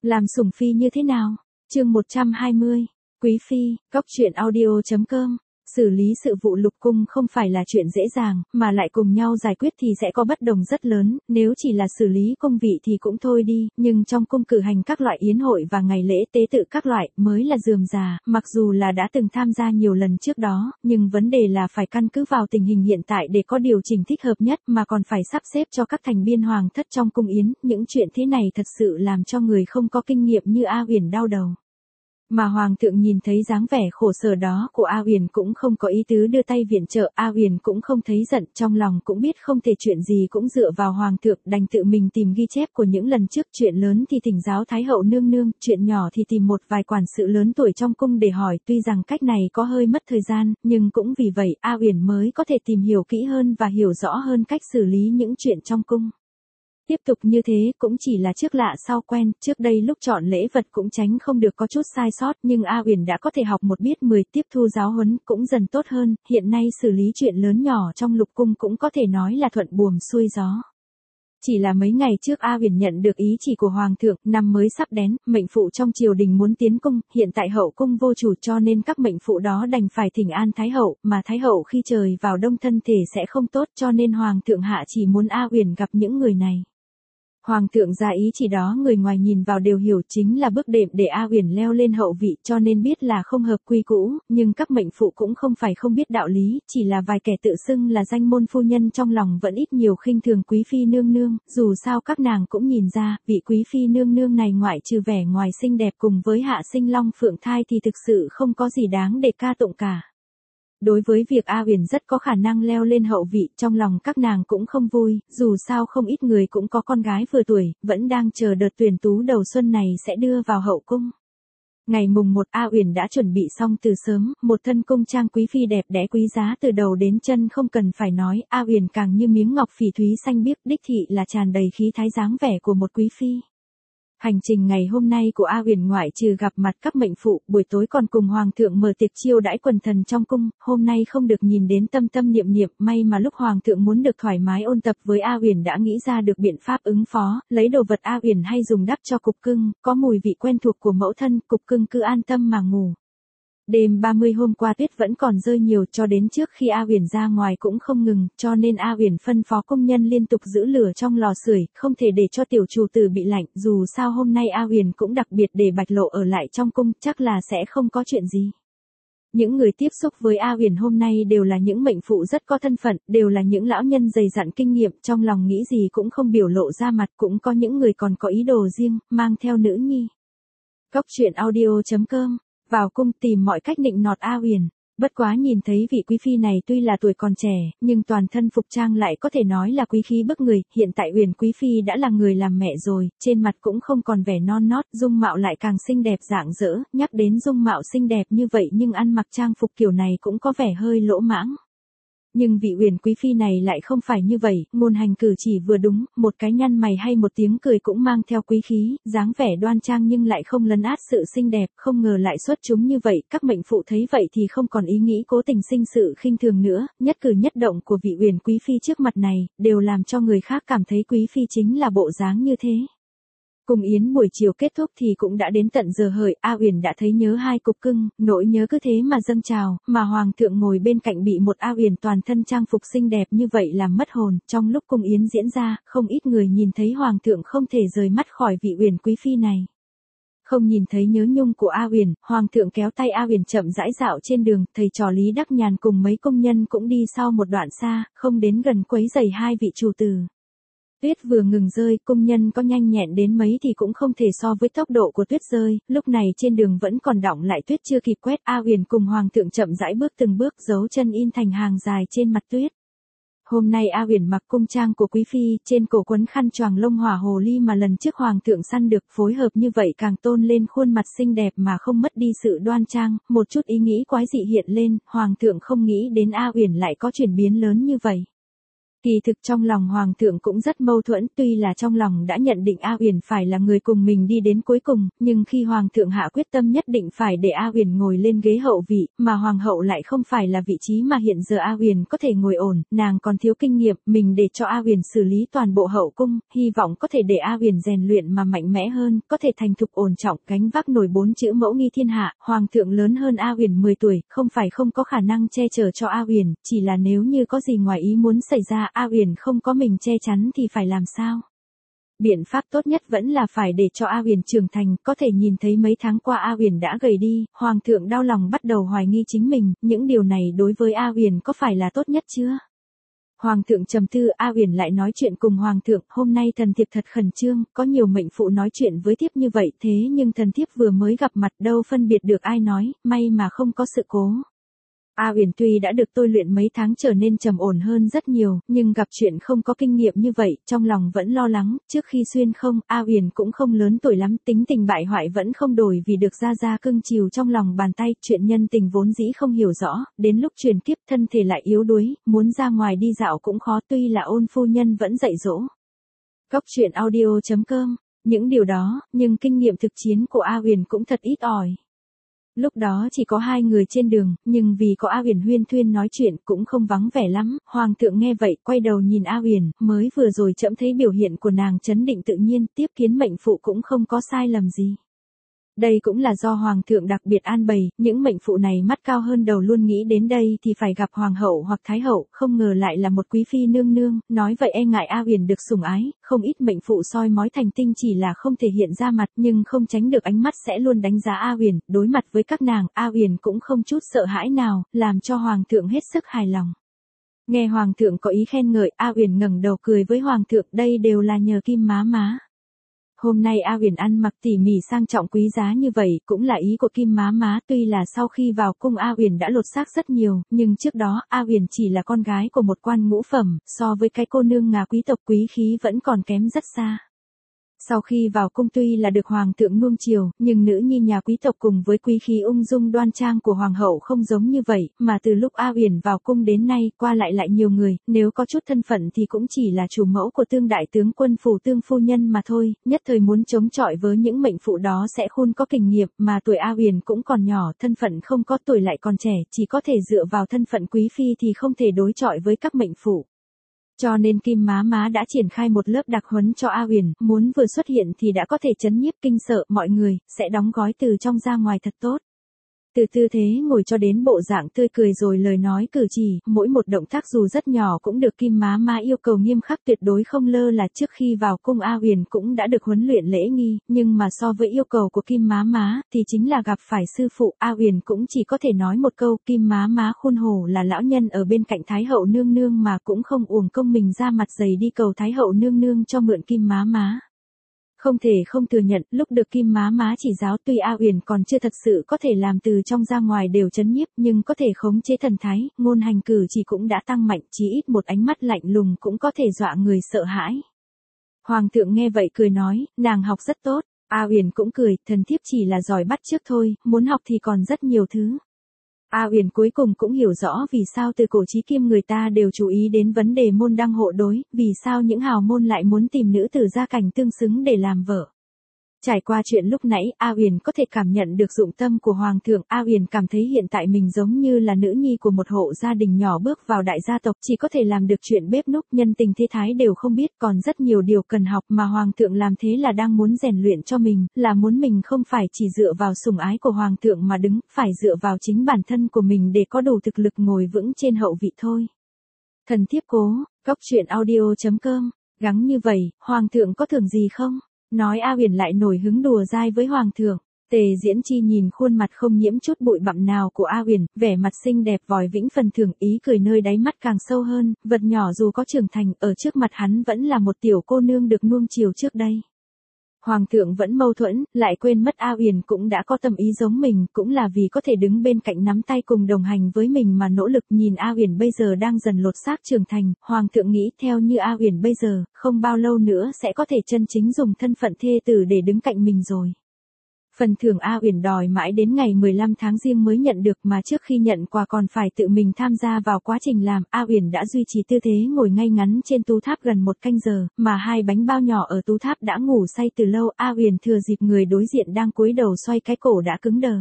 Làm sủng phi như thế nào? Chương 120. Quý phi, Cóc truyện audio.com. Xử lý sự vụ lục cung không phải là chuyện dễ dàng, mà lại cùng nhau giải quyết thì sẽ có bất đồng rất lớn, nếu chỉ là xử lý công vị thì cũng thôi đi, nhưng trong cung cử hành các loại yến hội và ngày lễ tế tự các loại mới là rườm rà, mặc dù là đã từng tham gia nhiều lần trước đó, nhưng vấn đề là phải căn cứ vào tình hình hiện tại để có điều chỉnh thích hợp nhất mà còn phải sắp xếp cho các thành viên hoàng thất trong cung yến, những chuyện thế này thật sự làm cho người không có kinh nghiệm như A Uyển đau đầu. Mà hoàng thượng nhìn thấy dáng vẻ khổ sở đó của A Uyển cũng không có ý tứ đưa tay viện trợ, A Uyển cũng không thấy giận, trong lòng cũng biết không thể chuyện gì cũng dựa vào hoàng thượng, đành tự mình tìm ghi chép của những lần trước, chuyện lớn thì thỉnh giáo thái hậu nương nương, chuyện nhỏ thì tìm một vài quản sự lớn tuổi trong cung để hỏi, tuy rằng cách này có hơi mất thời gian, nhưng cũng vì vậy A Uyển mới có thể tìm hiểu kỹ hơn và hiểu rõ hơn cách xử lý những chuyện trong cung. Tiếp tục như thế cũng chỉ là trước lạ sau quen, trước đây lúc chọn lễ vật cũng tránh không được có chút sai sót, nhưng A Uyển đã có thể học một biết 10, tiếp thu giáo huấn cũng dần tốt hơn, hiện nay xử lý chuyện lớn nhỏ trong lục cung cũng có thể nói là thuận buồm xuôi gió. Chỉ là mấy ngày trước A Uyển nhận được ý chỉ của hoàng thượng, năm mới sắp đến, mệnh phụ trong triều đình muốn tiến cung, hiện tại hậu cung vô chủ cho nên các mệnh phụ đó đành phải thỉnh an thái hậu, mà thái hậu khi trời vào đông thân thể sẽ không tốt cho nên hoàng thượng hạ chỉ muốn A Uyển gặp những người này. Hoàng thượng ra ý chỉ đó người ngoài nhìn vào đều hiểu chính là bước đệm để A Uyển leo lên hậu vị cho nên biết là không hợp quy cũ, nhưng các mệnh phụ cũng không phải không biết đạo lý, chỉ là vài kẻ tự xưng là danh môn phu nhân trong lòng vẫn ít nhiều khinh thường quý phi nương nương, dù sao các nàng cũng nhìn ra, vị quý phi nương nương này ngoại trừ vẻ ngoài xinh đẹp cùng với hạ sinh long phượng thai thì thực sự không có gì đáng để ca tụng cả. Đối với việc A Uyển rất có khả năng leo lên hậu vị, trong lòng các nàng cũng không vui, dù sao không ít người cũng có con gái vừa tuổi, vẫn đang chờ đợt tuyển tú đầu xuân này sẽ đưa vào hậu cung. Ngày mùng 1 A Uyển đã chuẩn bị xong từ sớm, một thân cung trang quý phi đẹp đẽ quý giá từ đầu đến chân không cần phải nói, A Uyển càng như miếng ngọc phỉ thúy xanh biếc, đích thị là tràn đầy khí thái dáng vẻ của một quý phi. Hành trình ngày hôm nay của A Uyển ngoại trừ gặp mặt các mệnh phụ, buổi tối còn cùng hoàng thượng mở tiệc chiêu đãi quần thần trong cung, hôm nay không được nhìn đến tâm tâm niệm niệm, may mà lúc hoàng thượng muốn được thoải mái ôn tập với A Uyển đã nghĩ ra được biện pháp ứng phó, lấy đồ vật A Uyển hay dùng đắp cho cục cưng, có mùi vị quen thuộc của mẫu thân, cục cưng cứ an tâm mà ngủ. Đêm 30 hôm qua tuyết vẫn còn rơi nhiều cho đến trước khi A Uyển ra ngoài cũng không ngừng, cho nên A Uyển phân phó công nhân liên tục giữ lửa trong lò sưởi, không thể để cho tiểu chủ tử bị lạnh, dù sao hôm nay A Uyển cũng đặc biệt để Bạch Lộ ở lại trong cung, chắc là sẽ không có chuyện gì. Những người tiếp xúc với A Uyển hôm nay đều là những mệnh phụ rất có thân phận, đều là những lão nhân dày dặn kinh nghiệm, trong lòng nghĩ gì cũng không biểu lộ ra mặt, cũng có những người còn có ý đồ riêng, mang theo nữ nhi. Cóc truyện audio.com. Vào cung tìm mọi cách nịnh nọt A Uyển. Bất quá nhìn thấy vị quý phi này tuy là tuổi còn trẻ, nhưng toàn thân phục trang lại có thể nói là quý khí bức người, hiện tại Uyển quý phi đã là người làm mẹ rồi, trên mặt cũng không còn vẻ non nót, dung mạo lại càng xinh đẹp rạng rỡ, nhắc đến dung mạo xinh đẹp như vậy nhưng ăn mặc trang phục kiểu này cũng có vẻ hơi lỗ mãng. Nhưng vị Uyển quý phi này lại không phải như vậy, ngôn hành cử chỉ vừa đúng, một cái nhăn mày hay một tiếng cười cũng mang theo quý khí, dáng vẻ đoan trang nhưng lại không lấn át sự xinh đẹp, không ngờ lại xuất chúng như vậy, các mệnh phụ thấy vậy thì không còn ý nghĩ cố tình sinh sự khinh thường nữa, nhất cử nhất động của vị Uyển quý phi trước mặt này, đều làm cho người khác cảm thấy quý phi chính là bộ dáng như thế. Cùng yến buổi chiều kết thúc thì cũng đã đến tận giờ hợi, A Uyển đã thấy nhớ hai cục cưng, nỗi nhớ cứ thế mà dâng trào, mà hoàng thượng ngồi bên cạnh bị một A Uyển toàn thân trang phục xinh đẹp như vậy làm mất hồn, trong lúc cung yến diễn ra, không ít người nhìn thấy hoàng thượng không thể rời mắt khỏi vị Uyển quý phi này. Không nhìn thấy nhớ nhung của A Uyển, hoàng thượng kéo tay A Uyển chậm rãi dạo trên đường, thầy trò Lý Đắc Nhàn cùng mấy công nhân cũng đi sau một đoạn xa, không đến gần quấy rầy hai vị chủ tử. Tuyết vừa ngừng rơi, công nhân có nhanh nhẹn đến mấy thì cũng không thể so với tốc độ của tuyết rơi, lúc này trên đường vẫn còn đọng lại tuyết chưa kịp quét, A Uyển cùng hoàng thượng chậm rãi bước từng bước, dấu chân in thành hàng dài trên mặt tuyết. Hôm nay A Uyển mặc cung trang của quý phi, trên cổ quấn khăn choàng lông hỏa hồ ly mà lần trước hoàng thượng săn được, phối hợp như vậy càng tôn lên khuôn mặt xinh đẹp mà không mất đi sự đoan trang, một chút ý nghĩ quái dị hiện lên, hoàng thượng không nghĩ đến A Uyển lại có chuyển biến lớn như vậy. Kỳ thực trong lòng Hoàng thượng cũng rất mâu thuẫn, tuy là trong lòng đã nhận định A Uyển phải là người cùng mình đi đến cuối cùng, nhưng khi Hoàng thượng hạ quyết tâm nhất định phải để A Uyển ngồi lên ghế hậu vị, mà Hoàng hậu lại không phải là vị trí mà hiện giờ A Uyển có thể ngồi ổn, nàng còn thiếu kinh nghiệm, mình để cho A Uyển xử lý toàn bộ hậu cung, hy vọng có thể để A Uyển rèn luyện mà mạnh mẽ hơn, có thể thành thục ổn trọng, gánh vác nổi 4 chữ mẫu nghi thiên hạ. Hoàng thượng lớn hơn A Uyển 10 tuổi, không phải không có khả năng che chở cho A Uyển, chỉ là nếu như có gì ngoài ý muốn xảy ra, A Uyển không có mình che chắn thì phải làm sao? Biện pháp tốt nhất vẫn là phải để cho A Uyển trưởng thành, có thể nhìn thấy mấy tháng qua A Uyển đã gầy đi, Hoàng thượng đau lòng bắt đầu hoài nghi chính mình, những điều này đối với A Uyển có phải là tốt nhất chưa? Hoàng thượng trầm tư, A Uyển lại nói chuyện cùng Hoàng thượng, hôm nay thần thiếp thật khẩn trương, có nhiều mệnh phụ nói chuyện với thiếp như vậy, thế nhưng thần thiếp vừa mới gặp mặt đâu phân biệt được ai nói, may mà không có sự cố. A Uyển tuy đã được tôi luyện mấy tháng trở nên trầm ổn hơn rất nhiều, nhưng gặp chuyện không có kinh nghiệm như vậy, trong lòng vẫn lo lắng, trước khi xuyên không, A Uyển cũng không lớn tuổi lắm, tính tình bại hoại vẫn không đổi vì được gia gia cưng chiều trong lòng bàn tay, chuyện nhân tình vốn dĩ không hiểu rõ, đến lúc truyền kiếp thân thể lại yếu đuối, muốn ra ngoài đi dạo cũng khó, tuy là Ôn phu nhân vẫn dạy dỗ. Góc truyện audio.com, những điều đó, nhưng kinh nghiệm thực chiến của A Uyển cũng thật ít ỏi. Lúc đó chỉ có 2 người trên đường, nhưng vì có A Uyển huyên thuyên nói chuyện cũng không vắng vẻ lắm, Hoàng thượng nghe vậy, quay đầu nhìn A Uyển, mới vừa rồi trẫm thấy biểu hiện của nàng trấn định tự nhiên, tiếp kiến mệnh phụ cũng không có sai lầm gì. Đây cũng là do Hoàng thượng đặc biệt an bày, những mệnh phụ này mắt cao hơn đầu luôn nghĩ đến đây thì phải gặp Hoàng hậu hoặc Thái hậu, không ngờ lại là một quý phi nương nương, nói vậy e ngại A Uyển được sủng ái, không ít mệnh phụ soi mói thành tinh chỉ là không thể hiện ra mặt nhưng không tránh được ánh mắt sẽ luôn đánh giá A Uyển, đối mặt với các nàng, A Uyển cũng không chút sợ hãi nào, làm cho Hoàng thượng hết sức hài lòng. Nghe Hoàng thượng có ý khen ngợi, A Uyển ngẩng đầu cười với Hoàng thượng, đây đều là nhờ Kim má má. Hôm nay A Uyển ăn mặc tỉ mỉ sang trọng quý giá như vậy, cũng là ý của Kim má má, tuy là sau khi vào cung A Uyển đã lột xác rất nhiều, nhưng trước đó, A Uyển chỉ là con gái của một quan ngũ phẩm, so với cái cô nương ngà quý tộc quý khí vẫn còn kém rất xa. Sau khi vào cung tuy là được Hoàng thượng nuông chiều, nhưng nữ nhi nhà quý tộc cùng với quý khí ung dung đoan trang của Hoàng hậu không giống như vậy, mà từ lúc A Uyển vào cung đến nay, qua lại nhiều người, nếu có chút thân phận thì cũng chỉ là chủ mẫu của Tương đại tướng quân phủ Tương phu nhân mà thôi, nhất thời muốn chống chọi với những mệnh phụ đó sẽ khôn có kinh nghiệm, mà tuổi A Uyển cũng còn nhỏ, thân phận không có tuổi lại còn trẻ, chỉ có thể dựa vào thân phận quý phi thì không thể đối chọi với các mệnh phụ. Cho nên Kim má má đã triển khai một lớp đặc huấn cho A Uyển, muốn vừa xuất hiện thì đã có thể chấn nhiếp kinh sợ mọi người, sẽ đóng gói từ trong ra ngoài thật tốt. Từ tư thế ngồi cho đến bộ dạng tươi cười rồi lời nói cử chỉ, mỗi một động tác dù rất nhỏ cũng được Kim má má yêu cầu nghiêm khắc tuyệt đối không lơ là. Trước khi vào cung A Uyển cũng đã được huấn luyện lễ nghi, nhưng mà so với yêu cầu của Kim má má, thì chính là gặp phải sư phụ, A Uyển cũng chỉ có thể nói một câu, Kim má má khuôn hổ là lão nhân ở bên cạnh Thái hậu nương nương mà cũng không uổng công mình ra mặt dày đi cầu Thái hậu nương nương cho mượn Kim má má. Không thể không thừa nhận, lúc được Kim má má chỉ giáo tuy A Uyển còn chưa thật sự có thể làm từ trong ra ngoài đều chấn nhiếp, nhưng có thể khống chế thần thái, ngôn hành cử chỉ cũng đã tăng mạnh, chỉ ít một ánh mắt lạnh lùng cũng có thể dọa người sợ hãi. Hoàng thượng nghe vậy cười nói, nàng học rất tốt, A Uyển cũng cười, thần thiếp chỉ là giỏi bắt chước thôi, muốn học thì còn rất nhiều thứ. A Uyển cuối cùng cũng hiểu rõ vì sao từ cổ chí kim người ta đều chú ý đến vấn đề môn đăng hộ đối, vì sao những hào môn lại muốn tìm nữ tử gia cảnh tương xứng để làm vợ. Trải qua chuyện lúc nãy, A Uyển có thể cảm nhận được dụng tâm của Hoàng thượng, A Uyển cảm thấy hiện tại mình giống như là nữ nhi của một hộ gia đình nhỏ bước vào đại gia tộc, chỉ có thể làm được chuyện bếp núc, nhân tình thế thái đều không biết, còn rất nhiều điều cần học mà Hoàng thượng làm thế là đang muốn rèn luyện cho mình, là muốn mình không phải chỉ dựa vào sủng ái của Hoàng thượng mà đứng, phải dựa vào chính bản thân của mình để có đủ thực lực ngồi vững trên hậu vị thôi. Thần thiếp cố, góc truyện audio.com, gắng như vậy, Hoàng thượng có thưởng gì không? Nói A Uyển lại nổi hứng đùa dai với Hoàng thượng. Tề Diễn Chi nhìn khuôn mặt không nhiễm chút bụi bặm nào của A Uyển, vẻ mặt xinh đẹp vòi vĩnh phần thưởng, ý cười nơi đáy mắt càng sâu hơn, vật nhỏ dù có trưởng thành, ở trước mặt hắn vẫn là một tiểu cô nương được nuông chiều trước đây. Hoàng thượng vẫn mâu thuẫn, lại quên mất A Uyển cũng đã có tâm ý giống mình, cũng là vì có thể đứng bên cạnh nắm tay cùng đồng hành với mình mà nỗ lực. Nhìn A Uyển bây giờ đang dần lột xác trưởng thành, Hoàng thượng nghĩ theo như A Uyển bây giờ, không bao lâu nữa sẽ có thể chân chính dùng thân phận thê tử để đứng cạnh mình rồi. Phần thưởng A Uyển đòi mãi đến ngày 15 tháng Giêng mới nhận được, mà trước khi nhận quà còn phải tự mình tham gia vào quá trình làm. A Uyển đã duy trì tư thế ngồi ngay ngắn trên tú tháp gần 1 canh giờ, mà 2 bánh bao nhỏ ở tú tháp đã ngủ say từ lâu. A Uyển thừa dịp người đối diện đang cúi đầu xoay cái cổ đã cứng đờ.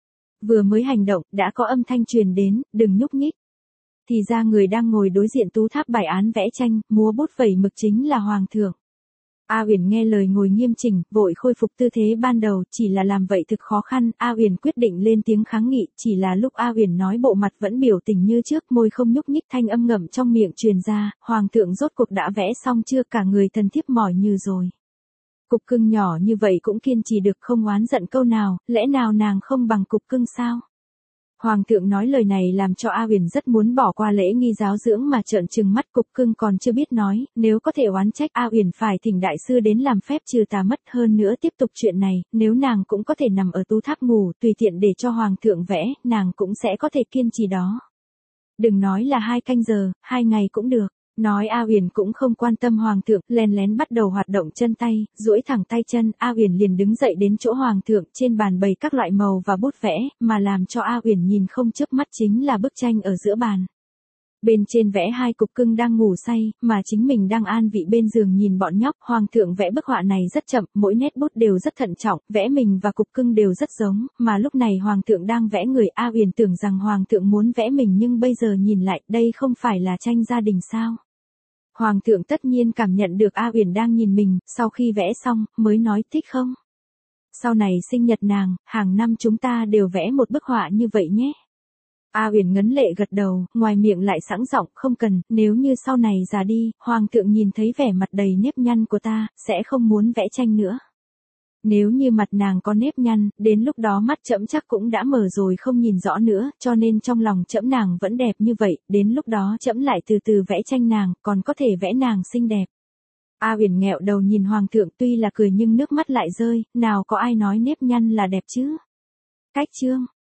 Vừa mới hành động, đã có âm thanh truyền đến, đừng nhúc nhích. Thì ra người đang ngồi đối diện tú tháp bài án vẽ tranh, múa bút vẩy mực chính là Hoàng thượng. A Uyển nghe lời ngồi nghiêm chỉnh, vội khôi phục tư thế ban đầu, chỉ là làm vậy thực khó khăn. A Uyển quyết định lên tiếng kháng nghị, chỉ là lúc A Uyển nói bộ mặt vẫn biểu tình như trước, môi không nhúc nhích, thanh âm ngậm trong miệng truyền ra, Hoàng thượng rốt cuộc đã vẽ xong chưa? Cả người thần thiếp mỏi như rồi. Cục cưng nhỏ như vậy cũng kiên trì được, không oán giận câu nào, lẽ nào nàng không bằng cục cưng sao? Hoàng thượng nói lời này làm cho A Uyển rất muốn bỏ qua lễ nghi giáo dưỡng mà trợn trừng mắt. Cục cưng còn chưa biết nói, nếu có thể oán trách A Uyển phải thỉnh đại sư đến làm phép trừ tà mất. Hơn nữa tiếp tục chuyện này, nếu nàng cũng có thể nằm ở tú tháp ngủ, tùy tiện để cho Hoàng thượng vẽ, nàng cũng sẽ có thể kiên trì đó. Đừng nói là 2 canh giờ, 2 ngày cũng được. Nói A Uyển cũng không quan tâm Hoàng thượng, lén lén bắt đầu hoạt động chân tay, duỗi thẳng tay chân. A Uyển liền đứng dậy đến chỗ Hoàng thượng, trên bàn bày các loại màu và bút vẽ, mà làm cho A Uyển nhìn không chớp mắt chính là bức tranh ở giữa bàn. Bên trên vẽ 2 cục cưng đang ngủ say, mà chính mình đang an vị bên giường nhìn bọn nhóc. Hoàng thượng vẽ bức họa này rất chậm, mỗi nét bút đều rất thận trọng, vẽ mình và cục cưng đều rất giống, mà lúc này Hoàng thượng đang vẽ người. A Uyển tưởng rằng Hoàng thượng muốn vẽ mình, nhưng bây giờ nhìn lại, đây không phải là tranh gia đình sao? Hoàng thượng tất nhiên cảm nhận được A Uyển đang nhìn mình, sau khi vẽ xong, mới nói thích không? Sau này sinh nhật nàng, hàng năm chúng ta đều vẽ một bức họa như vậy nhé. A Uyển ngấn lệ gật đầu, ngoài miệng lại sẵn giọng, không cần, nếu như sau này già đi, Hoàng thượng nhìn thấy vẻ mặt đầy nếp nhăn của ta, sẽ không muốn vẽ tranh nữa. Nếu như mặt nàng có nếp nhăn, đến lúc đó mắt trẫm chắc cũng đã mở rồi không nhìn rõ nữa, cho nên trong lòng trẫm nàng vẫn đẹp như vậy, đến lúc đó trẫm lại từ từ vẽ tranh nàng, còn có thể vẽ nàng xinh đẹp. A Uyển nghẹo đầu nhìn Hoàng thượng, tuy là cười nhưng nước mắt lại rơi, nào có ai nói nếp nhăn là đẹp chứ. Cách chương